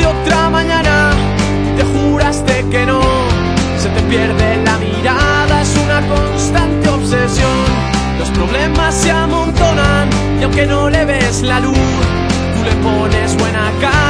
otra mañana te juraste que no. Se te pierde la mirada, es una constante obsesión. Los problemas se amontonan y aunque no le ves la luz, tú le pones buena cara.